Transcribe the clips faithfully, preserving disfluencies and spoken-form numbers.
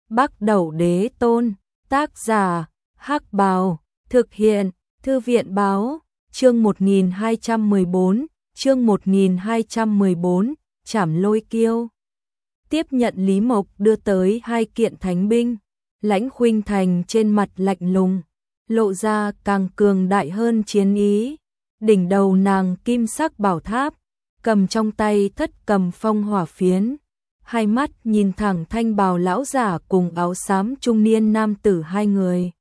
Bắc Đẩu Đế Tôn, tác giả, Hắc Bào, thực hiện, Thư viện Báo, chương một nghìn hai trăm mười bốn, chương một nghìn hai trăm mười bốn, Trảm Lôi Kiêu. Tiếp nhận Lý Mộc đưa tới hai kiện thánh binh, Lãnh Khuynh Thành trên mặt lạnh lùng, lộ ra càng cường đại hơn chiến ý. Đỉnh đầu nàng kim sắc bảo tháp, cầm trong tay thất cầm phong hỏa phiến, hai mắt nhìn thẳng thanh bào lão giả cùng áo xám trung niên nam tử hai người.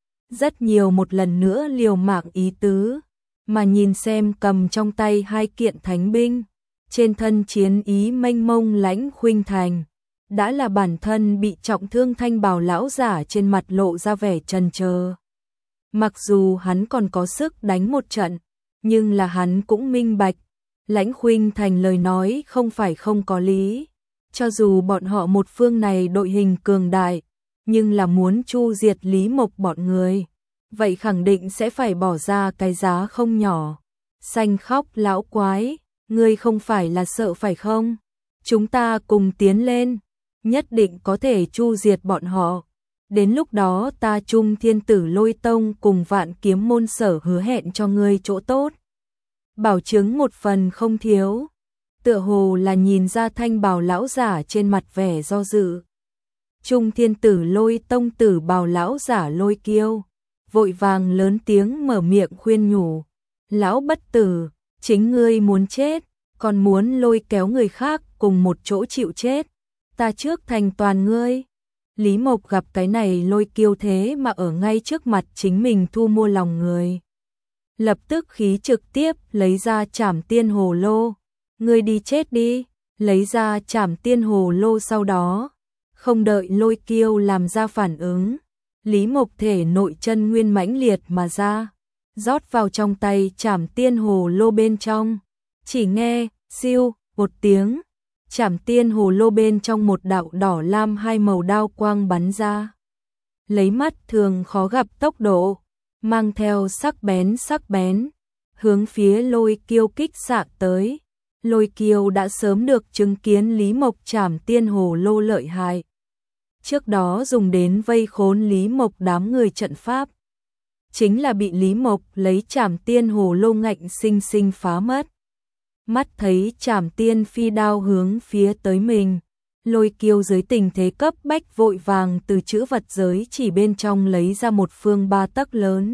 Rất nhiều một lần nữa liều mạng ý tứ, mà nhìn xem cầm trong tay hai kiện thánh binh, trên thân chiến ý mênh mông Lãnh Khuynh Thành, đã là bản thân bị trọng thương thanh bào lão giả trên mặt lộ ra vẻ chần chờ. Mặc dù hắn còn có sức đánh một trận, nhưng là hắn cũng minh bạch, Lãnh Khuynh Thành lời nói không phải không có lý. Cho dù bọn họ một phương này đội hình cường đại, nhưng là muốn chu diệt Lý Mộc bọn người, vậy khẳng định sẽ phải bỏ ra cái giá không nhỏ. Xanh khóc lão quái, ngươi không phải là sợ phải không? Chúng ta cùng tiến lên, nhất định có thể chu diệt bọn họ. Đến lúc đó ta Trung Thiên Tử Lôi Tông cùng Vạn Kiếm Môn sở hứa hẹn cho ngươi chỗ tốt. Bảo chứng một phần không thiếu. Tựa hồ là nhìn ra thanh bào lão giả trên mặt vẻ do dự. Trung Thiên Tử Lôi Tông tử bào lão giả Lôi Kiêu, vội vàng lớn tiếng mở miệng khuyên nhủ. Lão bất tử, chính ngươi muốn chết, còn muốn lôi kéo người khác cùng một chỗ chịu chết. Ta trước thành toàn ngươi. Lý Mộc gặp cái này Lôi Kiêu thế mà ở ngay trước mặt chính mình thu mua lòng người. Lập tức khí trực tiếp lấy ra Trảm Tiên Hồ Lô. Ngươi đi chết đi, lấy ra Trảm Tiên Hồ Lô sau đó. Không đợi Lôi Kiêu làm ra phản ứng, Lý Mộc thể nội chân nguyên mãnh liệt mà ra, rót vào trong tay Trảm Tiên Hồ Lô bên trong. Chỉ nghe, siêu, một tiếng, Trảm Tiên Hồ Lô bên trong một đạo đỏ lam hai màu đao quang bắn ra. Lấy mắt thường khó gặp tốc độ, mang theo sắc bén sắc bén, hướng phía Lôi Kiêu kích xạ tới. Lôi Kiêu đã sớm được chứng kiến Lý Mộc Trảm Tiên Hồ Lô lợi hại. Trước đó dùng đến vây khốn Lý Mộc đám người trận pháp, chính là bị Lý Mộc lấy Trảm Tiên Hồ Lô ngạnh sinh sinh phá mất. Mắt thấy Trảm Tiên phi đao hướng phía tới mình, Lôi Kiêu dưới tình thế cấp bách vội vàng từ chữ vật giới chỉ bên trong lấy ra một phương ba tấc lớn,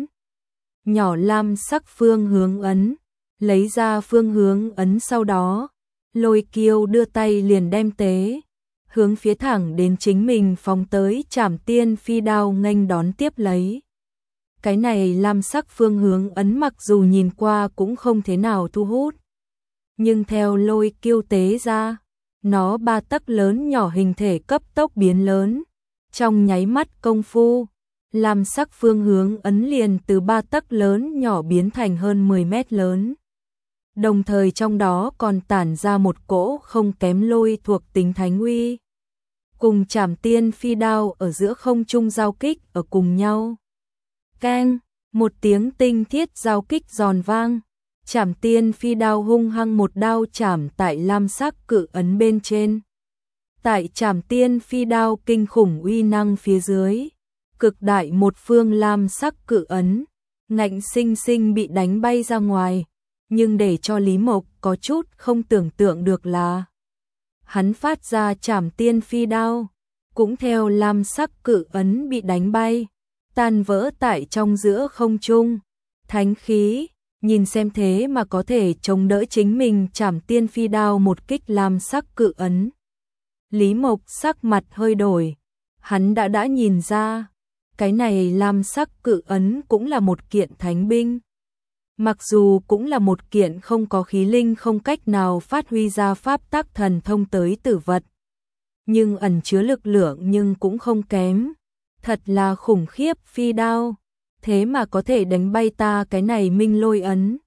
nhỏ lam sắc phương hướng ấn. Lấy ra phương hướng ấn sau đó, Lôi Kiêu đưa tay liền đem tế, hướng phía thẳng đến chính mình phóng tới Trảm Tiên phi đao nghênh đón tiếp lấy. Cái này lam sắc phương hướng ấn mặc dù nhìn qua cũng không thế nào thu hút, nhưng theo Lôi Kiêu tế ra, nó ba tấc lớn nhỏ hình thể cấp tốc biến lớn. Trong nháy mắt công phu, lam sắc phương hướng ấn liền từ ba tấc lớn nhỏ biến thành hơn mười mét lớn. Đồng thời trong đó còn tản ra một cỗ không kém lôi thuộc tính thánh uy, cùng Trảm Tiên phi đao ở giữa không trung giao kích ở cùng nhau. Keng, một tiếng tinh thiết giao kích giòn vang, Trảm Tiên phi đao hung hăng một đao chảm tại lam sắc cự ấn bên trên. Tại Trảm Tiên phi đao kinh khủng uy năng phía dưới, cực đại một phương lam sắc cự ấn, ngạnh sinh sinh bị đánh bay ra ngoài. Nhưng để cho Lý Mộc có chút không tưởng tượng được là, hắn phát ra Trảm Tiên phi đao, cũng theo lam sắc cự ấn bị đánh bay, tan vỡ tại trong giữa không trung. Thánh khí, nhìn xem thế mà có thể chống đỡ chính mình Trảm Tiên phi đao một kích lam sắc cự ấn. Lý Mộc sắc mặt hơi đổi, hắn đã đã nhìn ra, cái này lam sắc cự ấn cũng là một kiện thánh binh. Mặc dù cũng là một kiện không có khí linh không cách nào phát huy ra pháp tắc thần thông tới tử vật, nhưng ẩn chứa lực lượng nhưng cũng không kém. Thật là khủng khiếp phi đao, thế mà có thể đánh bay ta cái này minh lôi ấn.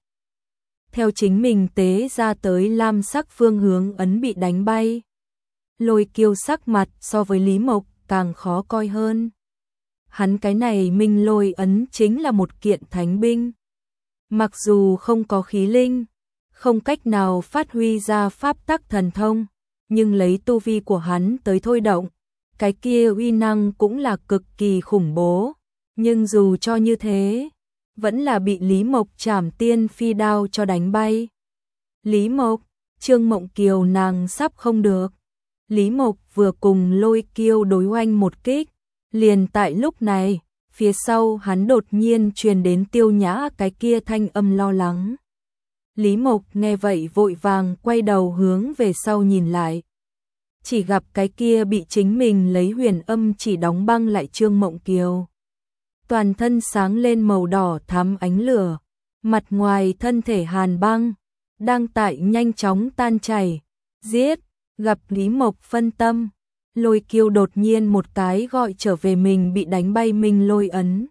Theo chính mình tế ra tới lam sắc phương hướng ấn bị đánh bay, Lôi Kiêu sắc mặt so với Lý Mộc càng khó coi hơn. Hắn cái này minh lôi ấn chính là một kiện thánh binh. Mặc dù không có khí linh, không cách nào phát huy ra pháp tắc thần thông, nhưng lấy tu vi của hắn tới thôi động, cái kia uy năng cũng là cực kỳ khủng bố, nhưng dù cho như thế, vẫn là bị Lý Mộc Trảm Tiên Phi đao cho đánh bay. Lý Mộc, Trương Mộng Kiều nàng sắp không được. Lý Mộc vừa cùng Lôi Kiêu đối oanh một kích, liền tại lúc này, phía sau hắn đột nhiên truyền đến Tiêu Nhã cái kia thanh âm lo lắng. Lý Mộc nghe vậy vội vàng quay đầu hướng về sau nhìn lại. Chỉ gặp cái kia bị chính mình lấy huyền âm chỉ đóng băng lại Trương Mộng Kiều. Toàn thân sáng lên màu đỏ thắm ánh lửa, mặt ngoài thân thể hàn băng, đang tại nhanh chóng tan chảy, giết, gặp Lý Mộc phân tâm. Lôi Kiêu đột nhiên một cái gọi trở về mình bị đánh bay Minh Lôi ấn.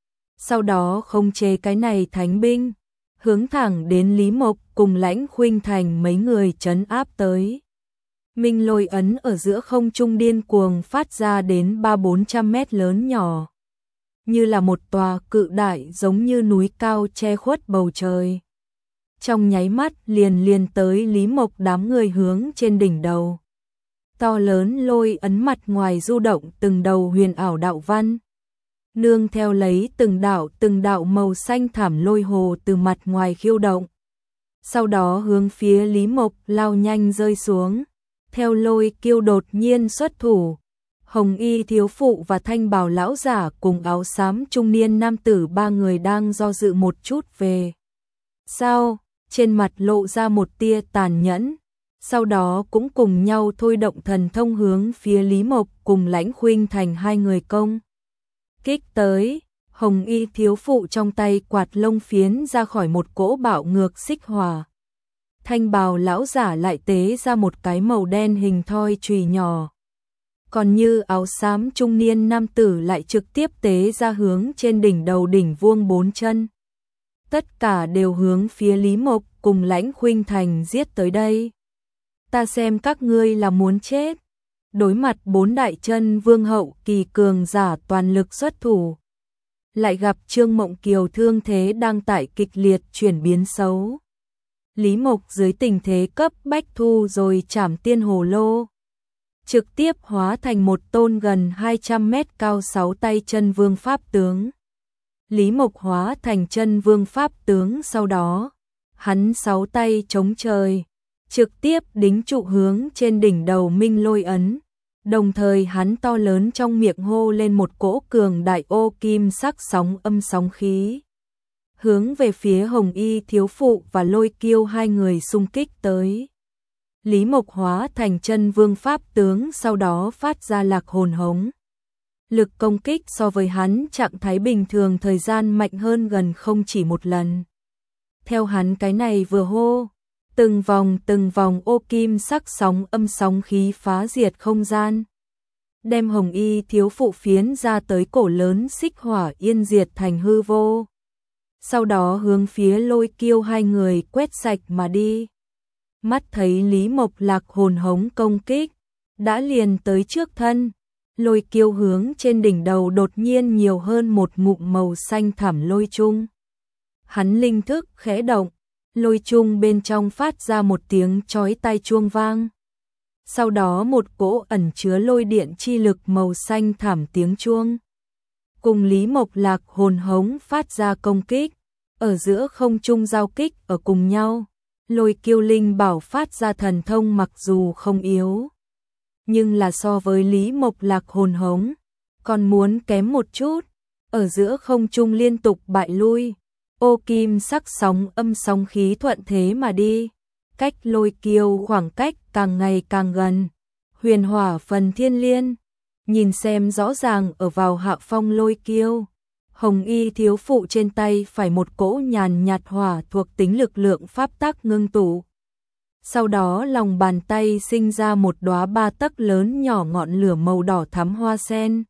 Sau đó khống chế cái này thánh binh, hướng thẳng đến Lý Mộc cùng Lãnh Khuynh Thành mấy người trấn áp tới. Minh Lôi ấn ở giữa không trung điên cuồng phát ra đến ba bốn trăm mét lớn nhỏ, như là một tòa cự đại giống như núi cao che khuất bầu trời. Trong nháy mắt liền liền tới Lý Mộc đám người hướng trên đỉnh đầu. To lớn lôi ấn mặt ngoài du động từng đầu huyền ảo đạo văn. Nương theo lấy từng đạo từng đạo màu xanh thảm lôi hồ từ mặt ngoài khiêu động. Sau đó hướng phía Lý Mộc lao nhanh rơi xuống. Theo Lôi Kiêu đột nhiên xuất thủ, Hồng Y thiếu phụ và Thanh Bào lão giả cùng áo xám trung niên nam tử ba người đang do dự một chút về. Sau, trên mặt lộ ra một tia tàn nhẫn, sau đó cũng cùng nhau thôi động thần thông hướng phía Lý Mộc cùng Lãnh Khuynh Thành hai người công kích tới. Hồng Y thiếu phụ trong tay quạt lông phiến ra khỏi một cỗ bạo ngược xích hỏa. Thanh Bào lão giả lại tế ra một cái màu đen hình thoi chùy nhỏ. Còn như áo xám trung niên nam tử lại trực tiếp tế ra hướng trên đỉnh đầu đỉnh vuông bốn chân. Tất cả đều hướng phía Lý Mộc cùng Lãnh Khuynh Thành giết tới đây. Ta xem các ngươi là muốn chết. Đối mặt bốn đại chân vương hậu kỳ cường giả toàn lực xuất thủ. Lại gặp Trương Mộng Kiều thương thế đang tại kịch liệt chuyển biến xấu. Lý Mộc dưới tình thế cấp bách thu rồi Trảm Tiên Hồ Lô, trực tiếp hóa thành một tôn gần hai trăm mét cao sáu tay chân vương pháp tướng. Lý Mộc hóa thành chân vương pháp tướng sau đó, hắn sáu tay chống trời, trực tiếp đính trụ hướng trên đỉnh đầu Minh Lôi ấn. Đồng thời hắn to lớn trong miệng hô lên một cỗ cường đại ô kim sắc sóng âm sóng khí, hướng về phía Hồng Y thiếu phụ và Lôi Kiêu hai người xung kích tới. Lý Mộc hóa thành chân vương pháp tướng sau đó phát ra lạc hồn hống. Lực công kích so với hắn trạng thái bình thường thời gian mạnh hơn gần không chỉ một lần. Theo hắn cái này vừa hô, từng vòng từng vòng ô kim sắc sóng âm sóng khí phá diệt không gian, đem Hồng Y thiếu phụ phiến ra tới cổ lớn xích hỏa yên diệt thành hư vô. Sau đó hướng phía Lôi Kiêu hai người quét sạch mà đi. Mắt thấy Lý Mộc lạc hồn hống công kích, đã liền tới trước thân. Lôi Kiêu hướng trên đỉnh đầu đột nhiên nhiều hơn một ngụm màu xanh thẳm lôi chung. Hắn linh thức khẽ động, lôi chung bên trong phát ra một tiếng chói tai chuông vang. Sau đó một cỗ ẩn chứa lôi điện chi lực màu xanh thẳm tiếng chuông, cùng Lý Mộc lạc hồn hống phát ra công kích, ở giữa không trung giao kích ở cùng nhau. Lôi Kiêu linh bảo phát ra thần thông mặc dù không yếu, nhưng là so với Lý Mộc lạc hồn hống, còn muốn kém một chút, ở giữa không trung liên tục bại lui. Ô kim sắc sóng âm sóng khí thuận thế mà đi, cách Lôi Kiêu khoảng cách càng ngày càng gần. Huyền hỏa phần thiên liên, nhìn xem rõ ràng ở vào hạ phong Lôi Kiêu. Hồng Y thiếu phụ trên tay phải một cỗ nhàn nhạt hỏa thuộc tính lực lượng pháp tắc ngưng tụ. Sau đó lòng bàn tay sinh ra một đóa ba tấc lớn nhỏ ngọn lửa màu đỏ thắm hoa sen.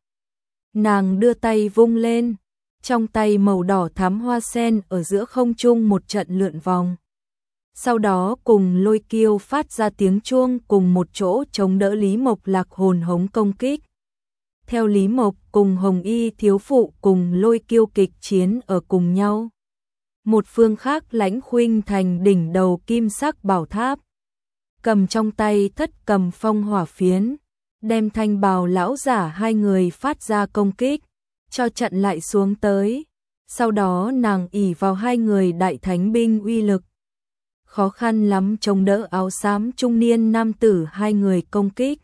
Nàng đưa tay vung lên, trong tay màu đỏ thắm hoa sen ở giữa không trung một trận lượn vòng. Sau đó cùng Lôi Kiêu phát ra tiếng chuông cùng một chỗ chống đỡ Lý Mộc lạc hồn hống công kích. Theo Lý Mộc cùng Hồng Y thiếu phụ cùng Lôi Kiêu kịch chiến ở cùng nhau. Một phương khác Lãnh Khuynh Thành đỉnh đầu kim sắc bảo tháp, cầm trong tay thất cầm phong hỏa phiến, đem thanh bào lão giả hai người phát ra công kích, cho chặn lại xuống tới. Sau đó nàng ỷ vào hai người đại thánh binh uy lực, khó khăn lắm chống đỡ áo xám trung niên nam tử hai người công kích.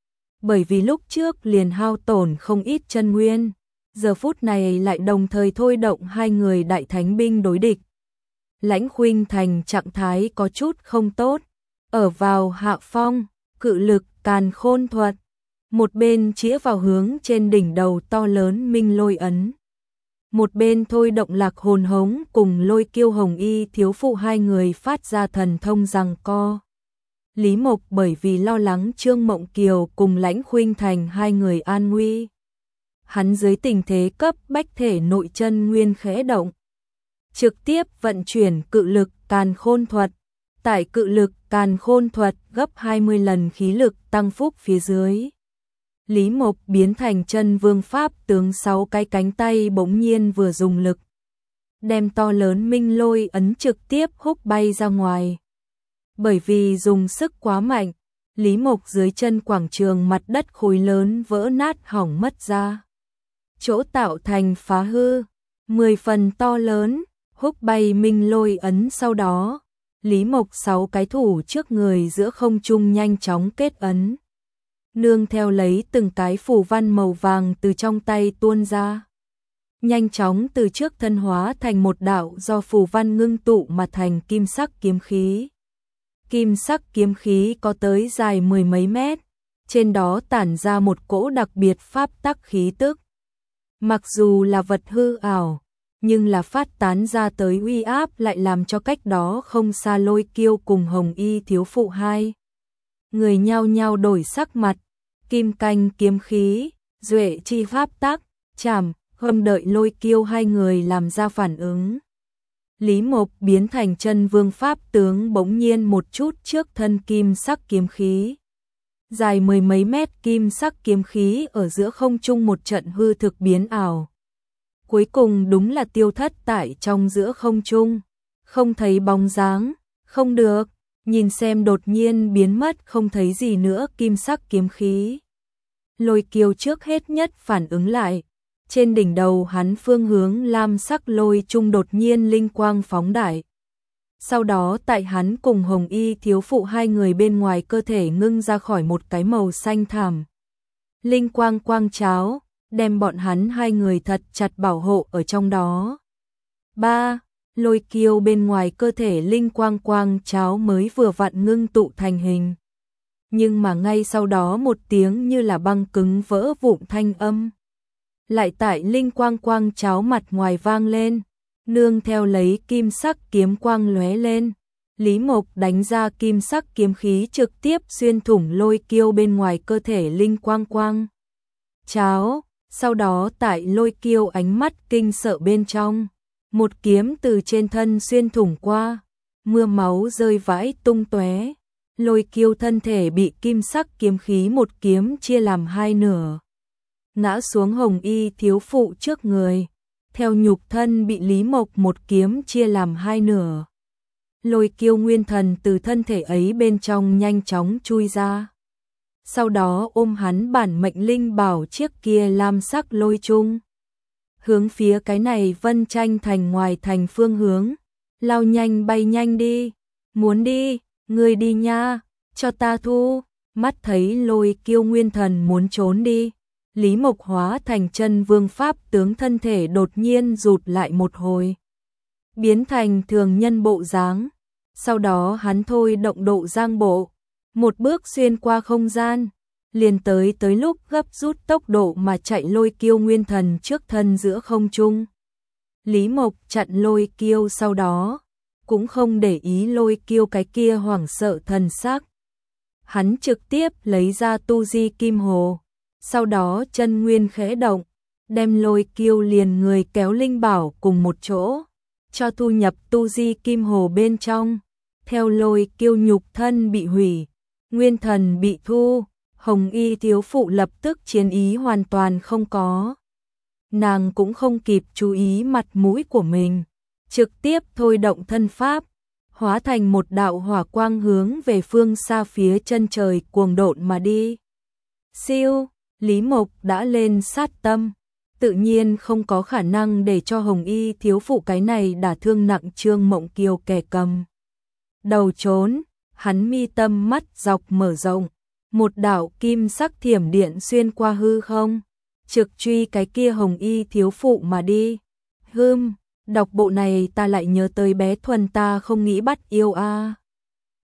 Bởi vì lúc trước liền hao tổn không ít chân nguyên, giờ phút này lại đồng thời thôi động hai người đại thánh binh đối địch. Lãnh Khuynh Thành trạng thái có chút không tốt, ở vào hạ phong, cự lực càn khôn thuật, một bên chĩa vào hướng trên đỉnh đầu to lớn minh lôi ấn, một bên thôi động lạc hồn hống cùng Lôi Kiêu Hồng Y thiếu phụ hai người phát ra thần thông giằng co. Lý Mộc bởi vì lo lắng Trương Mộng Kiều cùng Lãnh Khuynh Thành hai người an nguy, hắn dưới tình thế cấp bách thể nội chân nguyên khẽ động, trực tiếp vận chuyển cự lực càn khôn thuật. Tại cự lực càn khôn thuật gấp hai mươi lần khí lực tăng phúc phía dưới, Lý Mộc biến thành chân vương pháp tướng, sáu cái cánh tay bỗng nhiên vừa dùng lực, đem to lớn minh lôi ấn trực tiếp húc bay ra ngoài. Bởi vì dùng sức quá mạnh, Lý Mộc dưới chân quảng trường mặt đất khối lớn vỡ nát hỏng mất ra, chỗ tạo thành phá hư, mười phần to lớn, húc bay minh lôi ấn. Sau đó, Lý Mộc sáu cái thủ trước người giữa không trung nhanh chóng kết ấn, nương theo lấy từng cái phù văn màu vàng từ trong tay tuôn ra, nhanh chóng từ trước thân hóa thành một đạo do phù văn ngưng tụ mà thành kim sắc kiếm khí. Kim sắc kiếm khí có tới dài mười mấy mét, trên đó tản ra một cỗ đặc biệt pháp tắc khí tức. Mặc dù là vật hư ảo, nhưng là phát tán ra tới uy áp lại làm cho cách đó không xa Lôi Kiêu cùng Hồng Y thiếu phụ hai người nhao nhao đổi sắc mặt. Kim canh kiếm khí, duệ chi pháp tắc, chảm, hâm đợi Lôi Kiêu hai người làm ra phản ứng. Lý Mộc biến thành chân vương pháp tướng bỗng nhiên một chút trước thân kim sắc kiếm khí. Dài mười mấy mét kim sắc kiếm khí ở giữa không trung một trận hư thực biến ảo. Cuối cùng đúng là tiêu thất tại trong giữa không trung, không thấy bóng dáng. Không được, nhìn xem đột nhiên biến mất không thấy gì nữa kim sắc kiếm khí. Lôi Kiêu trước hết nhất phản ứng lại, trên đỉnh đầu hắn phương hướng lam sắc lôi trung đột nhiên linh quang phóng đại. Sau đó tại hắn cùng Hồng Y thiếu phụ hai người bên ngoài cơ thể ngưng ra khỏi một cái màu xanh thảm linh quang quang cháo, đem bọn hắn hai người thật chặt bảo hộ ở trong đó. Ba, Lôi Kiêu bên ngoài cơ thể linh quang quang cháo mới vừa vặn ngưng tụ thành hình. Nhưng mà ngay sau đó một tiếng như là băng cứng vỡ vụn thanh âm lại tại linh quang quang cháo mặt ngoài vang lên, nương theo lấy kim sắc kiếm quang lóe lên. Lý Mộc đánh ra kim sắc kiếm khí trực tiếp xuyên thủng Lôi Kiêu bên ngoài cơ thể linh quang quang cháo. Sau đó tại Lôi Kiêu ánh mắt kinh sợ bên trong, một kiếm từ trên thân xuyên thủng qua, mưa máu rơi vãi tung tóe. Lôi Kiêu thân thể bị kim sắc kiếm khí một kiếm chia làm hai nửa, ngã xuống Hồng Y thiếu phụ trước người, theo nhục thân bị Lý Mộc một kiếm chia làm hai nửa. Lôi Kiêu nguyên thần từ thân thể ấy bên trong nhanh chóng chui ra, sau đó ôm hắn bản mệnh linh bảo chiếc kia lam sắc lôi chung, hướng phía cái này Vân Tranh thành ngoài thành phương hướng, lao nhanh bay nhanh đi, muốn đi, ngươi đi nha, cho ta thu. Mắt thấy Lôi Kiêu nguyên thần muốn trốn đi, Lý Mộc hóa thành chân vương pháp tướng thân thể đột nhiên rụt lại một hồi, biến thành thường nhân bộ dáng. Sau đó hắn thôi động độ giang bộ, một bước xuyên qua không gian, liền tới tới lúc gấp rút tốc độ mà chạy Lôi Kiêu nguyên thần trước thân giữa không trung. Lý Mộc chặn Lôi Kiêu, sau đó cũng không để ý Lôi Kiêu cái kia hoảng sợ thần sắc. Hắn trực tiếp lấy ra tu di kim hồ, sau đó chân nguyên khẽ động, đem Lôi Kiêu liền người kéo linh bảo cùng một chỗ, cho thu nhập tu di kim hồ bên trong. Theo Lôi Kiêu nhục thân bị hủy, nguyên thần bị thu, Hồng Y thiếu phụ lập tức chiến ý hoàn toàn không có. Nàng cũng không kịp chú ý mặt mũi của mình, trực tiếp thôi động thân pháp, hóa thành một đạo hỏa quang hướng về phương xa phía chân trời cuồng độn mà đi. Siêu, Lý Mộc đã lên sát tâm, tự nhiên không có khả năng để cho Hồng Y thiếu phụ cái này đả thương nặng Trương Mộng Kiều kẻ cầm đầu trốn, hắn mi tâm mắt dọc mở rộng, một đạo kim sắc thiểm điện xuyên qua hư không, trực truy cái kia Hồng Y thiếu phụ mà đi. Hừm, đọc bộ này ta lại nhớ tới bé Thuần ta không nghĩ bắt yêu a.